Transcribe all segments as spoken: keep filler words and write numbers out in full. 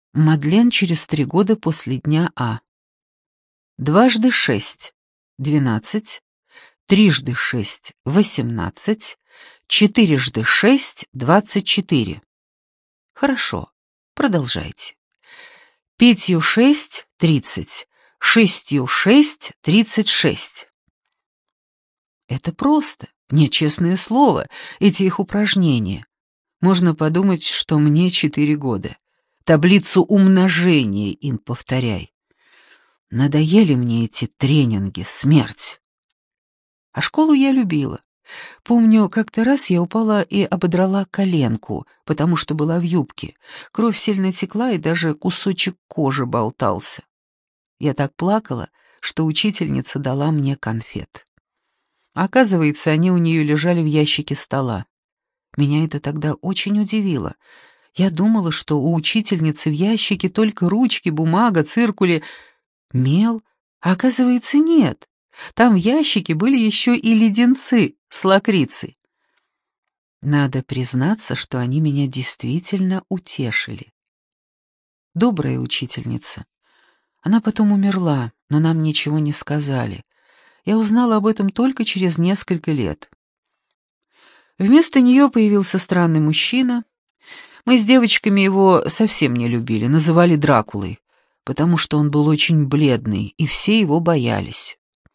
Мадлен через три года после дня А. Дважды шесть — двенадцать, трижды шесть — восемнадцать, четырежды шесть — двадцать четыре. Хорошо, продолжайте. Пятью шесть — тридцать, шестью шесть — тридцать шесть. Это просто, нет, честное слово, эти их упражнения. Можно подумать, что мне четыре года. Таблицу умножения им повторяй. Надоели мне эти тренинги, смерть. А школу я любила. Помню, как-то раз я упала и ободрала коленку, потому что была в юбке. Кровь сильно текла, и даже кусочек кожи болтался. Я так плакала, что учительница дала мне конфет. Оказывается, они у нее лежали в ящике стола. Меня это тогда очень удивило. Я думала, что у учительницы в ящике только ручки, бумага, циркули, мел, а оказывается, нет. Там в ящике были еще и леденцы с лакрицей. Надо признаться, что они меня действительно утешили. Добрая учительница. Она потом умерла, но нам ничего не сказали. Я узнала об этом только через несколько лет. Вместо нее появился странный мужчина. Мы с девочками его совсем не любили, называли Дракулой, потому что он был очень бледный, и все его боялись.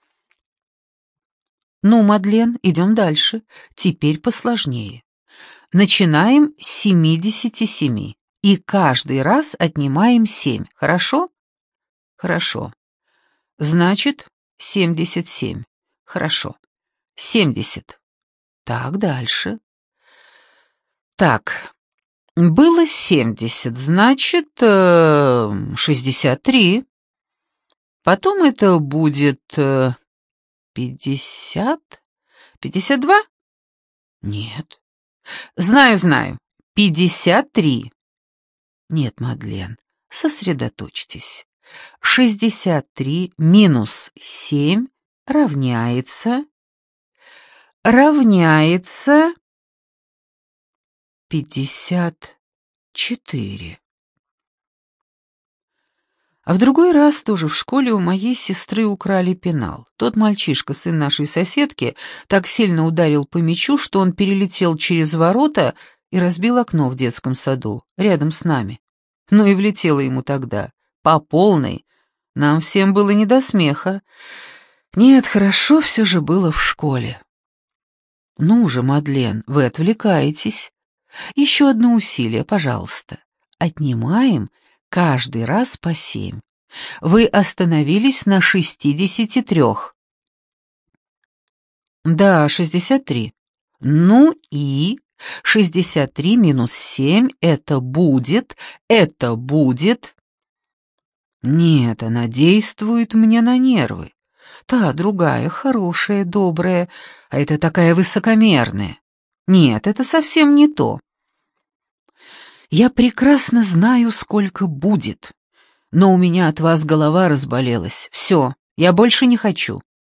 Ну, Мадлен, идем дальше. Теперь посложнее. Начинаем с семидесяти семи, и каждый раз отнимаем семь, хорошо? Хорошо. Значит, семьдесят семь. Хорошо. семьдесят. Так, дальше. Так, было семьдесят, значит, э, шестьдесят три. Потом это будет э, пятьдесят? пятьдесят два? Нет. Знаю, знаю. пятьдесят три. Нет, Мадлен, сосредоточьтесь. шестьдесят три минус семь равняется... равняется... пятьдесят четыре. А в другой раз тоже в школе у моей сестры украли пенал. Тот мальчишка, сын нашей соседки, так сильно ударил по мячу, что он перелетел через ворота и разбил окно в детском саду, рядом с нами. Ну и влетело ему тогда, по полной. Нам всем было не до смеха. Нет, хорошо все же было в школе. Ну же, Мадлен, вы отвлекаетесь. Еще одно усилие, пожалуйста. Отнимаем каждый раз по семь. Вы остановились на шестидесяти трех. Да, шестьдесят три. Ну и шестьдесят три минус семь — это будет, это будет... Нет, она действует мне на нервы. Та другая, хорошая, добрая, а это такая высокомерная. Нет, это совсем не то. Я прекрасно знаю, сколько будет, но у меня от вас голова разболелась. Все, я больше не хочу.